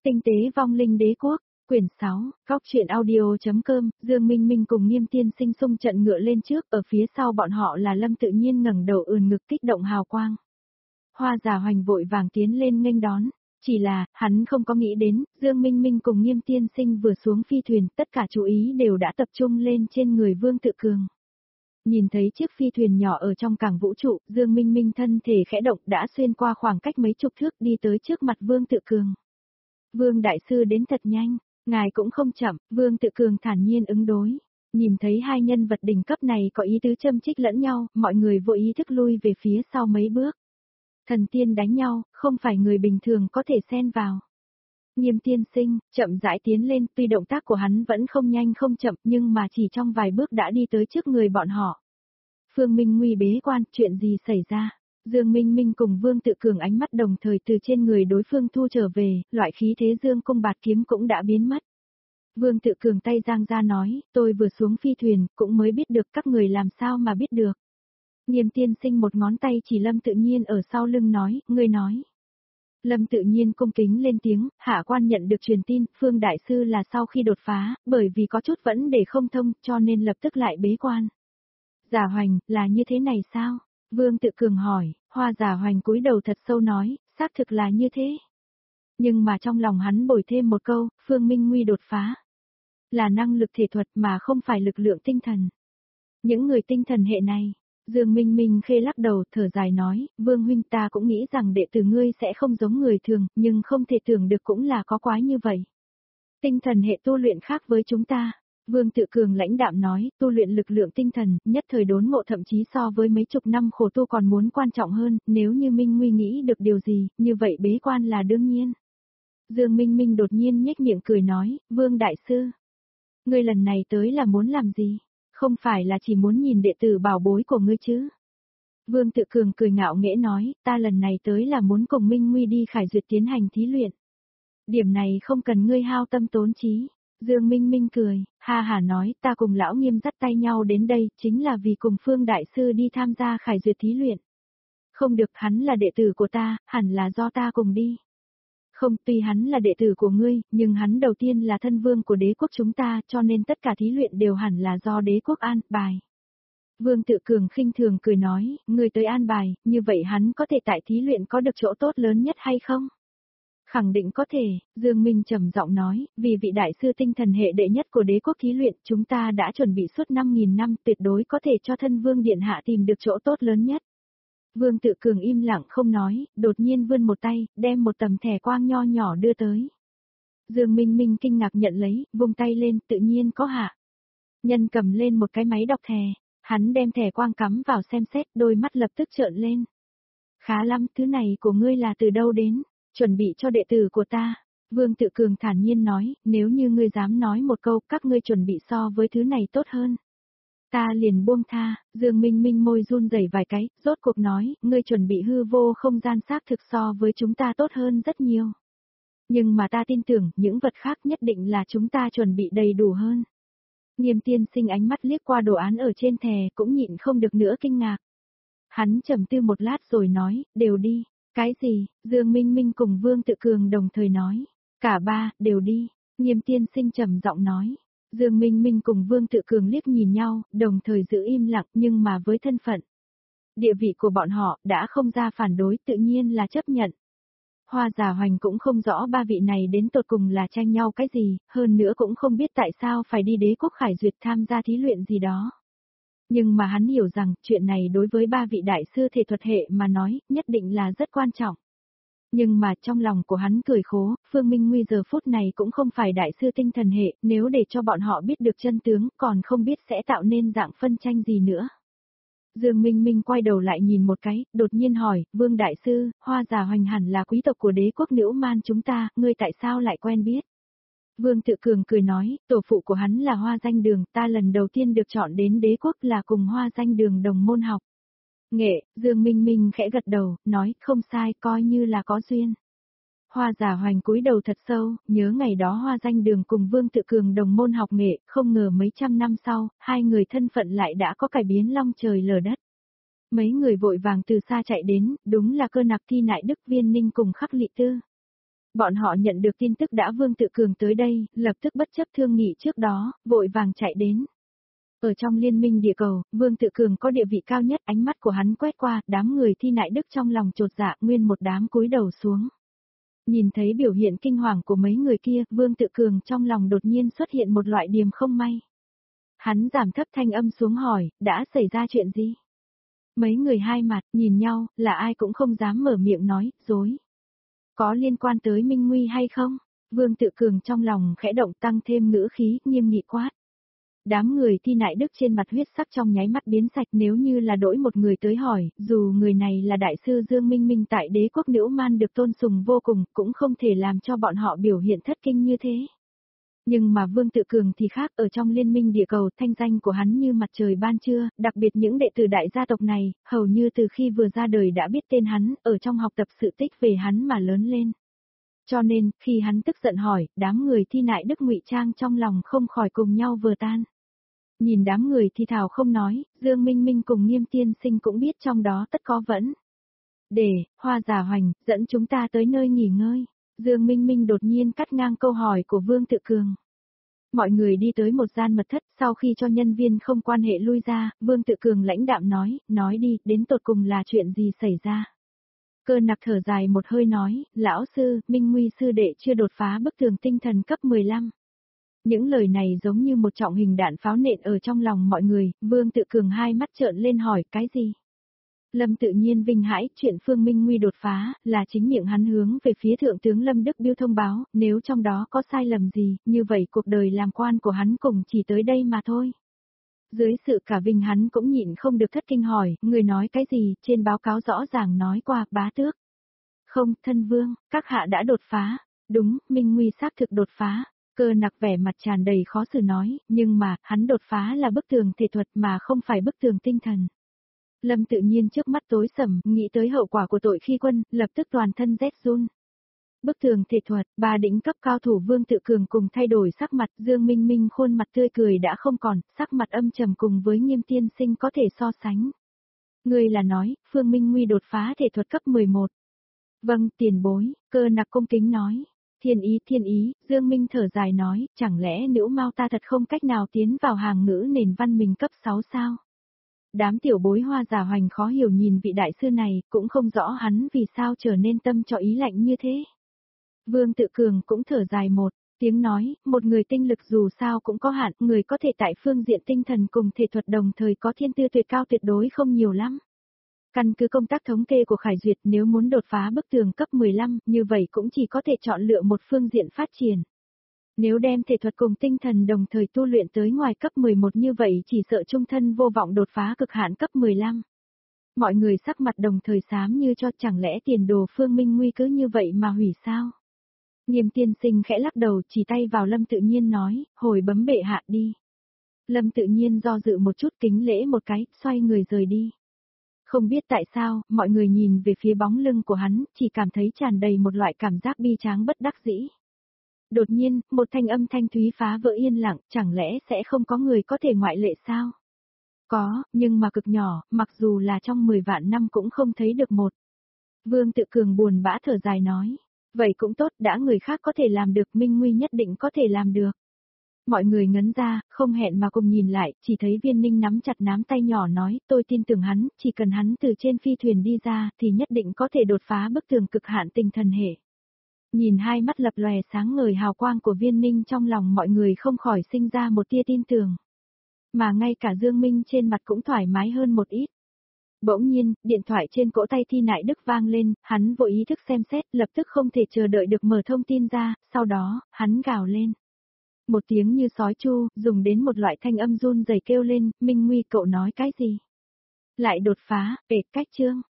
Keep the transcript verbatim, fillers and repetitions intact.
Tinh tế vong linh đế quốc, quyển sáu, góc truyện audio.com, Dương Minh Minh cùng Nghiêm Tiên Sinh xung trận ngựa lên trước, ở phía sau bọn họ là Lâm Tự Nhiên ngẩng đầu ươn ngực kích động hào quang. Hoa Giả Hoành vội vàng tiến lên nghênh đón, chỉ là, hắn không có nghĩ đến, Dương Minh Minh cùng Nghiêm Tiên Sinh vừa xuống phi thuyền, tất cả chú ý đều đã tập trung lên trên người Vương Tự Cường. Nhìn thấy chiếc phi thuyền nhỏ ở trong cảng vũ trụ, Dương Minh Minh thân thể khẽ động đã xuyên qua khoảng cách mấy chục thước đi tới trước mặt Vương Tự Cường. Vương Đại Sư đến thật nhanh, ngài cũng không chậm, Vương Tự Cường thản nhiên ứng đối. Nhìn thấy hai nhân vật đỉnh cấp này có ý tứ châm chích lẫn nhau, mọi người vội ý thức lui về phía sau mấy bước. Thần tiên đánh nhau, không phải người bình thường có thể xen vào. Nghiêm Tiên Sinh, chậm rãi tiến lên, tuy động tác của hắn vẫn không nhanh không chậm, nhưng mà chỉ trong vài bước đã đi tới trước người bọn họ. Phương Minh Nguy bế quan, chuyện gì xảy ra? Dương Minh Minh cùng Vương Tự Cường ánh mắt đồng thời từ trên người đối phương thu trở về, loại khí thế dương cung bạt kiếm cũng đã biến mất. Vương Tự Cường tay giang ra nói, tôi vừa xuống phi thuyền, cũng mới biết được các người làm sao mà biết được. Nghiêm Tiên Sinh một ngón tay chỉ Lâm Tự Nhiên ở sau lưng nói, ngươi nói. Lâm Tự Nhiên cung kính lên tiếng, hạ quan nhận được truyền tin, Phương Đại Sư là sau khi đột phá, bởi vì có chút vẫn để không thông, cho nên lập tức lại bế quan. Giả Hoành, là như thế này sao? Vương Tự Cường hỏi, Hoa Giả Hoành cúi đầu thật sâu nói, xác thực là như thế. Nhưng mà trong lòng hắn bồi thêm một câu, Phương Minh Nguy đột phá. Là năng lực thể thuật mà không phải lực lượng tinh thần. Những người tinh thần hệ này, Dương Minh Minh khê lắc đầu thở dài nói, Vương Huynh ta cũng nghĩ rằng đệ tử ngươi sẽ không giống người thường, nhưng không thể tưởng được cũng là có quái như vậy. Tinh thần hệ tu luyện khác với chúng ta. Vương Tự Cường lãnh đạm nói, tu luyện lực lượng tinh thần, nhất thời đốn ngộ thậm chí so với mấy chục năm khổ tu còn muốn quan trọng hơn, nếu như Minh Nguy nghĩ được điều gì, như vậy bế quan là đương nhiên. Dương Minh Minh đột nhiên nhếch miệng cười nói, Vương Đại Sư, ngươi lần này tới là muốn làm gì? Không phải là chỉ muốn nhìn đệ tử bảo bối của ngươi chứ? Vương Tự Cường cười ngạo nghễ nói, ta lần này tới là muốn cùng Minh Nguy đi khải duyệt tiến hành thí luyện. Điểm này không cần ngươi hao tâm tốn trí. Dương Minh Minh cười, ha hà nói, ta cùng lão Nghiêm dắt tay nhau đến đây, chính là vì cùng Phương Đại Sư đi tham gia khải duyệt thí luyện. Không được, hắn là đệ tử của ta, hẳn là do ta cùng đi. Không, tuy hắn là đệ tử của ngươi, nhưng hắn đầu tiên là thân vương của đế quốc chúng ta, cho nên tất cả thí luyện đều hẳn là do đế quốc an bài. Vương Tự Cường khinh thường cười nói, ngươi tới an bài, như vậy hắn có thể tại thí luyện có được chỗ tốt lớn nhất hay không? Khẳng định có thể, Dương Minh trầm giọng nói, vì vị đại sư tinh thần hệ đệ nhất của đế quốc thí luyện, chúng ta đã chuẩn bị suốt năm nghìn năm, tuyệt đối có thể cho thân vương điện hạ tìm được chỗ tốt lớn nhất. Vương Tự Cường im lặng không nói, đột nhiên vươn một tay, đem một tấm thẻ quang nho nhỏ đưa tới. Dương Minh Minh kinh ngạc nhận lấy, vung tay lên, tự nhiên có hạ. Nhân cầm lên một cái máy đọc thẻ, hắn đem thẻ quang cắm vào xem xét, đôi mắt lập tức trợn lên. Khá lắm, thứ này của ngươi là từ đâu đến? Chuẩn bị cho đệ tử của ta. Vương Tự Cường thản nhiên nói, nếu như ngươi dám nói một câu, các ngươi chuẩn bị so với thứ này tốt hơn. Ta liền buông tha, Dương Minh Minh môi run rẩy vài cái, rốt cuộc nói, ngươi chuẩn bị hư vô không gian xác thực so với chúng ta tốt hơn rất nhiều. Nhưng mà ta tin tưởng, những vật khác nhất định là chúng ta chuẩn bị đầy đủ hơn. Nghiêm Tiên Sinh ánh mắt liếc qua đồ án ở trên thẻ, cũng nhịn không được nữa kinh ngạc. Hắn trầm tư một lát rồi nói, đều đi. Cái gì? Dương Minh Minh cùng Vương Tự Cường đồng thời nói. Cả ba, đều đi. Nghiêm Tiên Sinh trầm giọng nói. Dương Minh Minh cùng Vương Tự Cường liếc nhìn nhau, đồng thời giữ im lặng nhưng mà với thân phận. Địa vị của bọn họ đã không ra phản đối tự nhiên là chấp nhận. Hoa Giả Hoành cũng không rõ ba vị này đến tột cùng là tranh nhau cái gì, hơn nữa cũng không biết tại sao phải đi đế quốc khải duyệt tham gia thí luyện gì đó. Nhưng mà hắn hiểu rằng, chuyện này đối với ba vị đại sư thể thuật hệ mà nói, nhất định là rất quan trọng. Nhưng mà trong lòng của hắn cười khổ, Phương Minh Nguy giờ phút này cũng không phải đại sư tinh thần hệ, nếu để cho bọn họ biết được chân tướng, còn không biết sẽ tạo nên dạng phân tranh gì nữa. Dương Minh Minh quay đầu lại nhìn một cái, đột nhiên hỏi, Vương Đại Sư, Hoa Giả Hoành hẳn là quý tộc của đế quốc Nữ Man chúng ta, ngươi tại sao lại quen biết? Vương Tự Cường cười nói, tổ phụ của hắn là Hoa Danh Đường, ta lần đầu tiên được chọn đến đế quốc là cùng Hoa Danh Đường đồng môn học. Nghệ, Dương Minh Minh khẽ gật đầu, nói, không sai, coi như là có duyên. Hoa Giả Hoành cúi đầu thật sâu, nhớ ngày đó Hoa Danh Đường cùng Vương Tự Cường đồng môn học nghệ, không ngờ mấy trăm năm sau, hai người thân phận lại đã có cải biến long trời lở đất. Mấy người vội vàng từ xa chạy đến, đúng là Cơ Nặc Thi Nại Đức Viên Ninh cùng Khắc Lị Tư. Bọn họ nhận được tin tức đã Vương Tự Cường tới đây, lập tức bất chấp thương nghị trước đó, vội vàng chạy đến. Ở trong liên minh địa cầu, Vương Tự Cường có địa vị cao nhất, ánh mắt của hắn quét qua, đám người Thi Nại Đức trong lòng chột dạ, nguyên một đám cúi đầu xuống. Nhìn thấy biểu hiện kinh hoàng của mấy người kia, Vương Tự Cường trong lòng đột nhiên xuất hiện một loại điềm không may. Hắn giảm thấp thanh âm xuống hỏi, đã xảy ra chuyện gì? Mấy người hai mặt, nhìn nhau, là ai cũng không dám mở miệng nói, dối. Có liên quan tới Minh Nguy hay không? Vương Tự Cường trong lòng khẽ động tăng thêm ngữ khí, nghiêm nghị quát. Đám người Thi Nại Đức trên mặt huyết sắc trong nháy mắt biến sạch, nếu như là đổi một người tới hỏi, dù người này là đại sư Dương Minh Minh tại đế quốc Nữ Man được tôn sùng vô cùng, cũng không thể làm cho bọn họ biểu hiện thất kinh như thế. Nhưng mà Vương Tự Cường thì khác, ở trong liên minh địa cầu, thanh danh của hắn như mặt trời ban trưa, đặc biệt những đệ tử đại gia tộc này, hầu như từ khi vừa ra đời đã biết tên hắn, ở trong học tập sự tích về hắn mà lớn lên. Cho nên, khi hắn tức giận hỏi, đám người Thi Nại Đức ngụy trang trong lòng không khỏi cùng nhau vừa tan. Nhìn đám người thì thào không nói, Dương Minh Minh cùng Nghiêm Tiên Sinh cũng biết trong đó tất có vẫn. Để, Hoa Giả Hoành, dẫn chúng ta tới nơi nghỉ ngơi. Dương Minh Minh đột nhiên cắt ngang câu hỏi của Vương Tự Cường. Mọi người đi tới một gian mật thất, sau khi cho nhân viên không quan hệ lui ra, Vương Tự Cường lãnh đạm nói, nói đi, đến tột cùng là chuyện gì xảy ra. Cơ Nặc thở dài một hơi nói, lão sư, Minh Nguy sư đệ chưa đột phá bức tường tinh thần cấp mười lăm. Những lời này giống như một trọng hình đạn pháo nện ở trong lòng mọi người, Vương Tự Cường hai mắt trợn lên hỏi, cái gì? Lâm Tự Nhiên vinh hãi, chuyện Phương Minh Nguy đột phá, là chính miệng hắn hướng về phía Thượng tướng Lâm Đức Biêu thông báo, nếu trong đó có sai lầm gì, như vậy cuộc đời làm quan của hắn cùng chỉ tới đây mà thôi. Dưới sự cả vinh hắn cũng nhịn không được thất kinh hỏi, người nói cái gì, trên báo cáo rõ ràng nói qua, bá tước. Không, thân vương, các hạ đã đột phá. Đúng, Minh Nguy xác thực đột phá. Cơ Nặc vẻ mặt tràn đầy khó xử nói, nhưng mà, hắn đột phá là bức tường thể thuật mà không phải bức tường tinh thần. Lâm Tự Nhiên trước mắt tối sầm, nghĩ tới hậu quả của tội khi quân, lập tức toàn thân rét run. Bức tường thể thuật, ba đỉnh cấp cao thủ Vương Tự Cường cùng thay đổi sắc mặt, Dương Minh Minh khuôn mặt tươi cười đã không còn, sắc mặt âm trầm cùng với Nghiêm Tiên Sinh có thể so sánh. Người là nói, Phương Minh Nguy đột phá thể thuật cấp mười một. Vâng, tiền bối, Cơ Nặc cung kính nói. Thiên ý, thiên ý, Dương Minh thở dài nói, chẳng lẽ Nữ Mao ta thật không cách nào tiến vào hàng ngữ nền văn mình cấp sáu sao? Đám tiểu bối Hoa Giả Hoành khó hiểu nhìn vị đại sư này, cũng không rõ hắn vì sao trở nên tâm cho ý lạnh như thế. Vương Tự Cường cũng thở dài một tiếng nói, một người tinh lực dù sao cũng có hạn, người có thể tại phương diện tinh thần cùng thể thuật đồng thời có thiên tư tuyệt cao tuyệt đối không nhiều lắm. Căn cứ công tác thống kê của Khải Duyệt, nếu muốn đột phá bức tường cấp mười lăm, như vậy cũng chỉ có thể chọn lựa một phương diện phát triển. Nếu đem thể thuật cùng tinh thần đồng thời tu luyện tới ngoài cấp mười một như vậy chỉ sợ trung thân vô vọng đột phá cực hạn cấp mười lăm. Mọi người sắc mặt đồng thời xám như cho, chẳng lẽ tiền đồ Phương Minh Nguy cứ như vậy mà hủy sao? Nghiêm Tiên Sinh khẽ lắc đầu, chỉ tay vào Lâm Tự Nhiên nói, hồi bấm bệ hạ đi. Lâm Tự Nhiên do dự một chút, kính lễ một cái, xoay người rời đi. Không biết tại sao, mọi người nhìn về phía bóng lưng của hắn, chỉ cảm thấy tràn đầy một loại cảm giác bi tráng bất đắc dĩ. Đột nhiên, một thanh âm thanh thúy phá vỡ yên lặng, chẳng lẽ sẽ không có người có thể ngoại lệ sao? Có, nhưng mà cực nhỏ, mặc dù là trong mười vạn năm cũng không thấy được một. Vương Tự Cường buồn bã thở dài nói, vậy cũng tốt, đã người khác có thể làm được, Minh Nguy nhất định có thể làm được. Mọi người ngấn ra, không hẹn mà cùng nhìn lại, chỉ thấy Viên Ninh nắm chặt nắm tay nhỏ nói, tôi tin tưởng hắn, chỉ cần hắn từ trên phi thuyền đi ra, thì nhất định có thể đột phá bức tường cực hạn tinh thần hệ. Nhìn hai mắt lập lòe sáng ngời hào quang của Viên Ninh, trong lòng mọi người không khỏi sinh ra một tia tin tưởng. Mà ngay cả Dương Minh trên mặt cũng thoải mái hơn một ít. Bỗng nhiên, điện thoại trên cổ tay Thi Nại Đức vang lên, hắn vội ý thức xem xét, lập tức không thể chờ đợi được mở thông tin ra, sau đó, hắn gào lên. Một tiếng như sói chu, dùng đến một loại thanh âm run rẩy kêu lên, Minh Nguy cậu nói cái gì? Lại đột phá, bể cách chương.